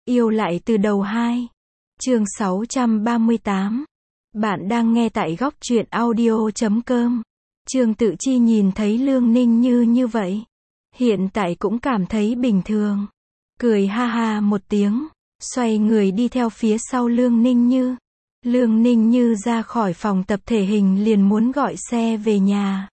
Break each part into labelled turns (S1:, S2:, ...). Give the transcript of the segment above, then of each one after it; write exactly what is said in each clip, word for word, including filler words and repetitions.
S1: Yêu lại từ đầu hai. Chương sáu trăm ba mươi tám. Bạn đang nghe tại góc truyện audio chấm com. Trương Tự Chi nhìn thấy Lương Ninh Như như vậy, hiện tại cũng cảm thấy bình thường. Cười ha ha một tiếng, xoay người đi theo phía sau Lương Ninh Như. Lương Ninh Như ra khỏi phòng tập thể hình liền muốn gọi xe về nhà.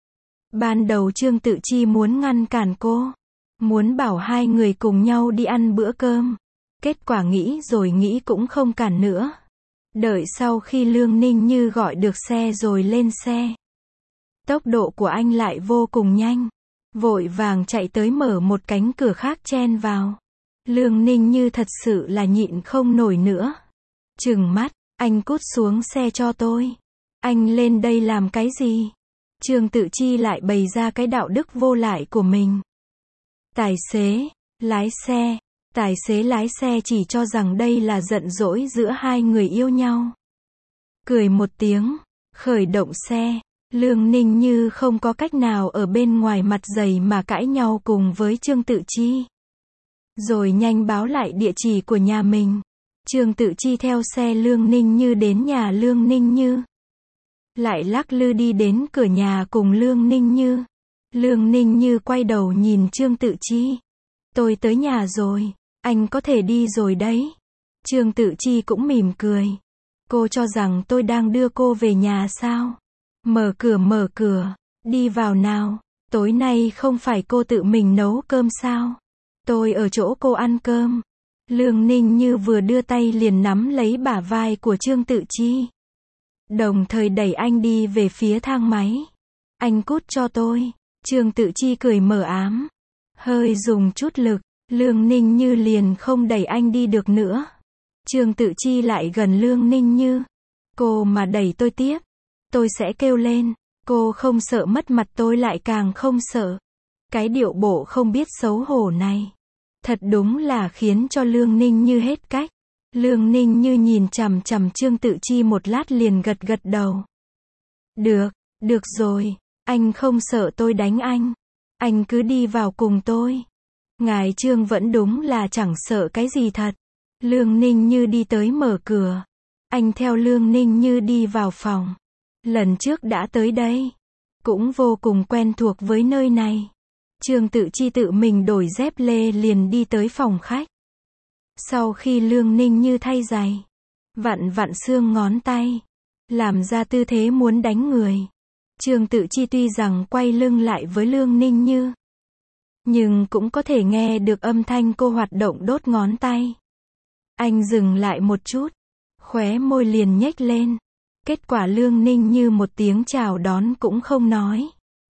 S1: Ban đầu Trương Tự Chi muốn ngăn cản cô, muốn bảo hai người cùng nhau đi ăn bữa cơm. Kết quả nghĩ rồi nghĩ cũng không cản nữa. Đợi sau khi Lương Ninh Như gọi được xe rồi lên xe. Tốc độ của anh lại vô cùng nhanh. Vội vàng chạy tới mở một cánh cửa khác chen vào. Lương Ninh Như thật sự là nhịn không nổi nữa. Trừng mắt, anh cút xuống xe cho tôi. Anh lên đây làm cái gì? Trương Tự Chi lại bày ra cái đạo đức vô lại của mình. Tài xế, lái xe. Tài xế lái xe chỉ cho rằng đây là giận dỗi giữa hai người yêu nhau. Cười một tiếng, khởi động xe. Lương Ninh Như không có cách nào ở bên ngoài mặt dày mà cãi nhau cùng với Trương Tự Chi. Rồi nhanh báo lại địa chỉ của nhà mình. Trương Tự Chi theo xe Lương Ninh Như đến nhà Lương Ninh Như. Lại lắc lư đi đến cửa nhà cùng Lương Ninh Như. Lương Ninh Như quay đầu nhìn Trương Tự Chi. Tôi tới nhà rồi, anh có thể đi rồi đấy. Trương Tự Chi cũng mỉm cười. Cô cho rằng tôi đang đưa cô về nhà sao? Mở cửa mở cửa, đi vào nào. Tối nay không phải cô tự mình nấu cơm sao? Tôi ở chỗ cô ăn cơm. Lương Ninh Như vừa đưa tay liền nắm lấy bả vai của Trương Tự Chi, đồng thời đẩy anh đi về phía thang máy. Anh cút cho tôi. Trương Tự Chi cười mờ ám, hơi dùng chút lực. Lương Ninh Như liền không đẩy anh đi được nữa. Trương Tự Chi lại gần Lương Ninh Như. Cô mà đẩy tôi tiếp, tôi sẽ kêu lên. Cô không sợ mất mặt, tôi lại càng không sợ. Cái điệu bộ không biết xấu hổ này, thật đúng là khiến cho Lương Ninh Như hết cách. Lương Ninh Như nhìn chằm chằm Trương Tự Chi một lát liền gật gật đầu. Được, được rồi, anh không sợ tôi đánh anh. Anh cứ đi vào cùng tôi. Ngài Trương vẫn đúng là chẳng sợ cái gì thật. Lương Ninh Như đi tới mở cửa. Anh theo Lương Ninh Như đi vào phòng. Lần trước đã tới đây, cũng vô cùng quen thuộc với nơi này. Trương Tự Chi tự mình đổi dép lê liền đi tới phòng khách. Sau khi Lương Ninh Như thay giày, vặn vặn xương ngón tay, làm ra tư thế muốn đánh người. Trương Tự Chi tuy rằng quay lưng lại với Lương Ninh Như, nhưng cũng có thể nghe được âm thanh cô hoạt động đốt ngón tay. Anh dừng lại một chút, khóe môi liền nhếch lên. Kết quả Lương Ninh Như một tiếng chào đón cũng không nói.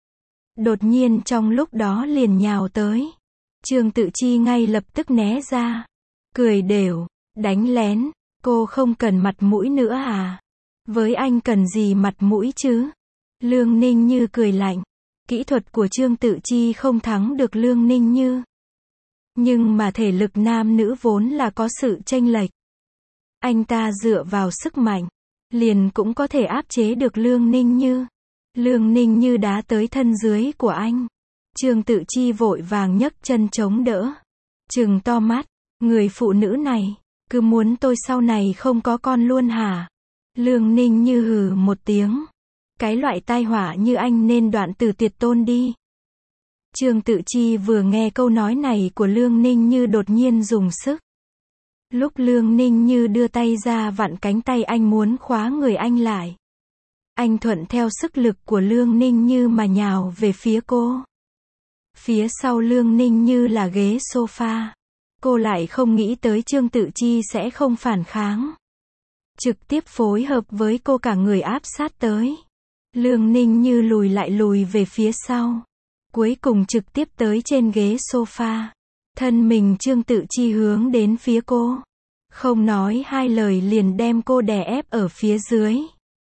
S1: Đột nhiên trong lúc đó liền nhào tới. Trương Tự Chi ngay lập tức né ra. Cười đều, đánh lén, cô không cần mặt mũi nữa à? Với anh cần gì mặt mũi chứ? Lương Ninh Như cười lạnh. Kỹ thuật của Trương Tự Chi không thắng được Lương Ninh Như. Nhưng mà thể lực nam nữ vốn là có sự chênh lệch. Anh ta dựa vào sức mạnh, liền cũng có thể áp chế được Lương Ninh Như. Lương Ninh Như đá tới thân dưới của anh. Trương Tự Chi vội vàng nhấc chân chống đỡ. Trừng to mắt, người phụ nữ này, cứ muốn tôi sau này không có con luôn hả? Lương Ninh Như hừ một tiếng. Cái loại tai họa như anh nên đoạn từ tiệt tôn đi. Trương Tự Chi vừa nghe câu nói này của Lương Ninh Như đột nhiên dùng sức. Lúc Lương Ninh Như đưa tay ra vặn cánh tay anh muốn khóa người anh lại. Anh thuận theo sức lực của Lương Ninh Như mà nhào về phía cô. Phía sau Lương Ninh Như là ghế sofa. Cô lại không nghĩ tới Trương Tự Chi sẽ không phản kháng, trực tiếp phối hợp với cô cả người áp sát tới. Lương Ninh Như lùi lại lùi về phía sau, cuối cùng trực tiếp tới trên ghế sofa. Thân mình Trương Tự Chi hướng đến phía cô, không nói hai lời liền đem cô đè ép ở phía dưới.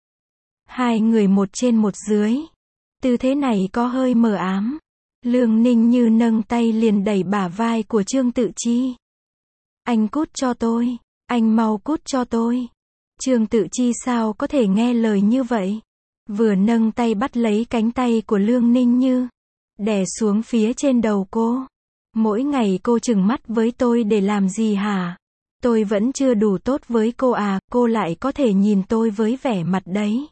S1: Hai người một trên một dưới. Tư thế này có hơi mờ ám. Lương Ninh Như nâng tay liền đẩy bả vai của Trương Tự Chi. Anh cút cho tôi, anh mau cút cho tôi. Trương Tự Chi sao có thể nghe lời như vậy? Vừa nâng tay bắt lấy cánh tay của Lương Ninh Như, đè xuống phía trên đầu cô. Mỗi ngày cô trừng mắt với tôi để làm gì hả? Tôi vẫn chưa đủ tốt với cô à, cô lại có thể nhìn tôi với vẻ mặt đấy.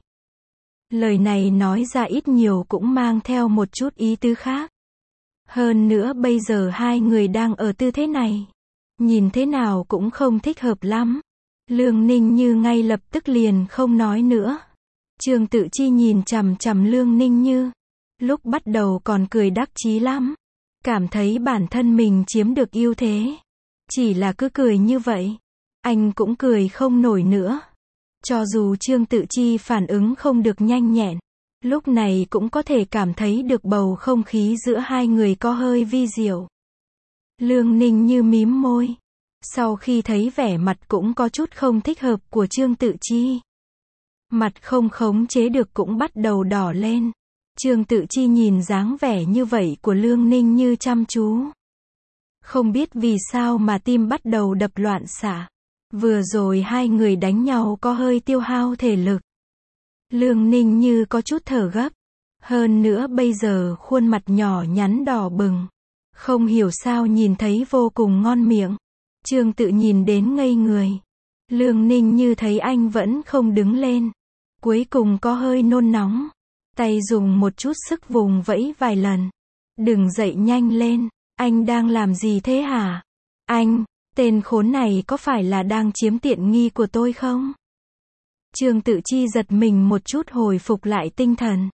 S1: Lời này nói ra ít nhiều cũng mang theo một chút ý tứ khác. Hơn nữa bây giờ hai người đang ở tư thế này. Nhìn thế nào cũng không thích hợp lắm. Lương Ninh Như ngay lập tức liền không nói nữa. Trương Tự Chi nhìn chằm chằm Lương Ninh Như. Lúc bắt đầu còn cười đắc chí lắm. Cảm thấy bản thân mình chiếm được ưu thế. Chỉ là cứ cười như vậy. Anh cũng cười không nổi nữa. Cho dù Trương Tự Chi phản ứng không được nhanh nhẹn. Lúc này cũng có thể cảm thấy được bầu không khí giữa hai người có hơi vi diệu. Lương Ninh Như mím môi. Sau khi thấy vẻ mặt cũng có chút không thích hợp của Trương Tự Chi. Mặt không khống chế được cũng bắt đầu đỏ lên. Trương Tự Chi nhìn dáng vẻ như vậy của Lương Ninh Như chăm chú. Không biết vì sao mà tim bắt đầu đập loạn xạ. Vừa rồi hai người đánh nhau có hơi tiêu hao thể lực. Lương Ninh Như có chút thở gấp. Hơn nữa bây giờ khuôn mặt nhỏ nhắn đỏ bừng. Không hiểu sao nhìn thấy vô cùng ngon miệng. Trương Tự nhìn đến ngây người. Lương Ninh Như thấy anh vẫn không đứng lên. Cuối cùng có hơi nôn nóng. Tay dùng một chút sức vùng vẫy vài lần. Đừng dậy nhanh lên. Anh đang làm gì thế hả? Anh, tên khốn này có phải là đang chiếm tiện nghi của tôi không? Trương Tự Chi giật mình một chút hồi phục lại tinh thần.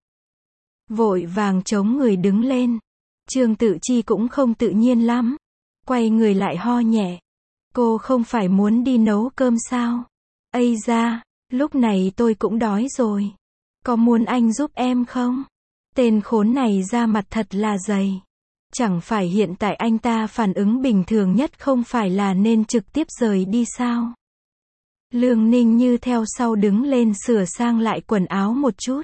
S1: Vội vàng chống người đứng lên. Trương Tự Chi cũng không tự nhiên lắm. Quay người lại ho nhẹ. Cô không phải muốn đi nấu cơm sao? Ây da, lúc này tôi cũng đói rồi. Có muốn anh giúp em không? Tên khốn này ra mặt thật là dày. Chẳng phải hiện tại anh ta phản ứng bình thường nhất không phải là nên trực tiếp rời đi sao? Lương Ninh Như theo sau đứng lên sửa sang lại quần áo một chút.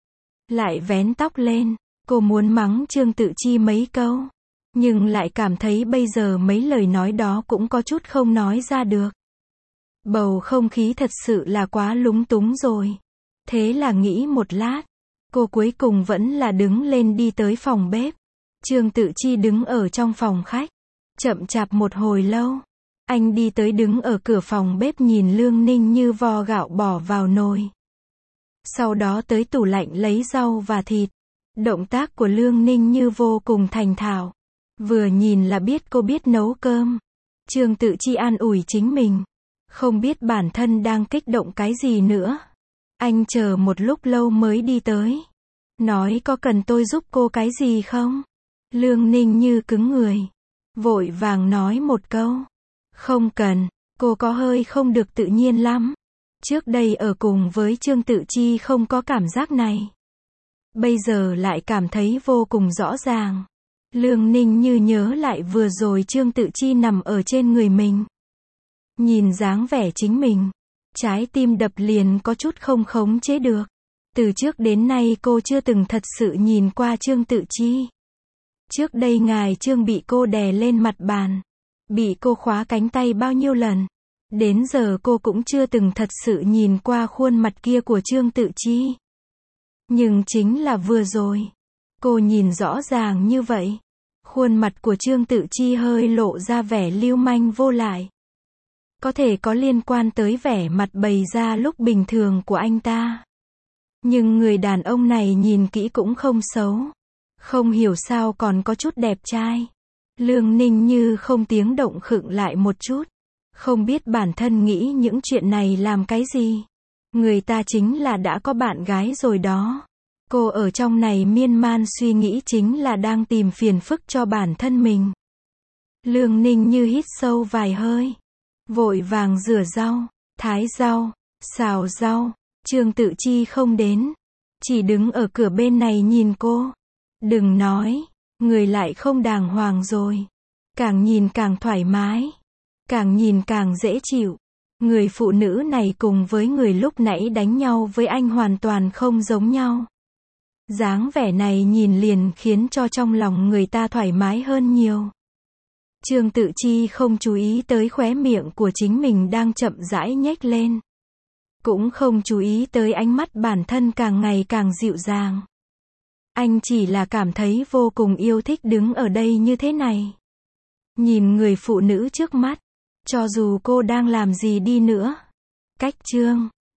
S1: Lại vén tóc lên. Cô muốn mắng Trương Tự Chi mấy câu. Nhưng lại cảm thấy bây giờ mấy lời nói đó cũng có chút không nói ra được. Bầu không khí thật sự là quá lúng túng rồi. Thế là nghĩ một lát. Cô cuối cùng vẫn là đứng lên đi tới phòng bếp. Trương Tự Chi đứng ở trong phòng khách. Chậm chạp một hồi lâu. Anh đi tới đứng ở cửa phòng bếp nhìn Lương Ninh Như vo gạo bỏ vào nồi. Sau đó tới tủ lạnh lấy rau và thịt. Động tác của Lương Ninh Như vô cùng thành thạo. Vừa nhìn là biết cô biết nấu cơm. Trương Tự Chi an ủi chính mình. Không biết bản thân đang kích động cái gì nữa. Anh chờ một lúc lâu mới đi tới. Nói có cần tôi giúp cô cái gì không? Lương Ninh Như cứng người. Vội vàng nói một câu. Không cần. Cô có hơi không được tự nhiên lắm. Trước đây ở cùng với Trương Tự Chi không có cảm giác này. Bây giờ lại cảm thấy vô cùng rõ ràng. Lương Ninh Như nhớ lại vừa rồi Trương Tự Chi nằm ở trên người mình. Nhìn dáng vẻ chính mình. Trái tim đập liền có chút không khống chế được. Từ trước đến nay cô chưa từng thật sự nhìn qua Trương Tự Chi. Trước đây ngài Trương bị cô đè lên mặt bàn. Bị cô khóa cánh tay bao nhiêu lần. Đến giờ cô cũng chưa từng thật sự nhìn qua khuôn mặt kia của Trương Tự Chi. Nhưng chính là vừa rồi. Cô nhìn rõ ràng như vậy. Khuôn mặt của Trương Tự Chi hơi lộ ra vẻ lưu manh vô lại. Có thể có liên quan tới vẻ mặt bày ra lúc bình thường của anh ta. Nhưng người đàn ông này nhìn kỹ cũng không xấu. Không hiểu sao còn có chút đẹp trai. Lương Ninh Như không tiếng động khựng lại một chút. Không biết bản thân nghĩ những chuyện này làm cái gì. Người ta chính là đã có bạn gái rồi đó. Cô ở trong này miên man suy nghĩ chính là đang tìm phiền phức cho bản thân mình. Lương Ninh Như hít sâu vài hơi. Vội vàng rửa rau, thái rau, xào rau. Trương Tự Chi không đến. Chỉ đứng ở cửa bên này nhìn cô. Đừng nói. Người lại không đàng hoàng rồi. Càng nhìn càng thoải mái. Càng nhìn càng dễ chịu. Người phụ nữ này cùng với người lúc nãy đánh nhau với anh hoàn toàn không giống nhau. Dáng vẻ này nhìn liền khiến cho trong lòng người ta thoải mái hơn nhiều. Trương Tự Chi không chú ý tới khóe miệng của chính mình đang chậm rãi nhếch lên. Cũng không chú ý tới ánh mắt bản thân càng ngày càng dịu dàng. Anh chỉ là cảm thấy vô cùng yêu thích đứng ở đây như thế này. Nhìn người phụ nữ trước mắt. Cho dù cô đang làm gì đi nữa. Cách chương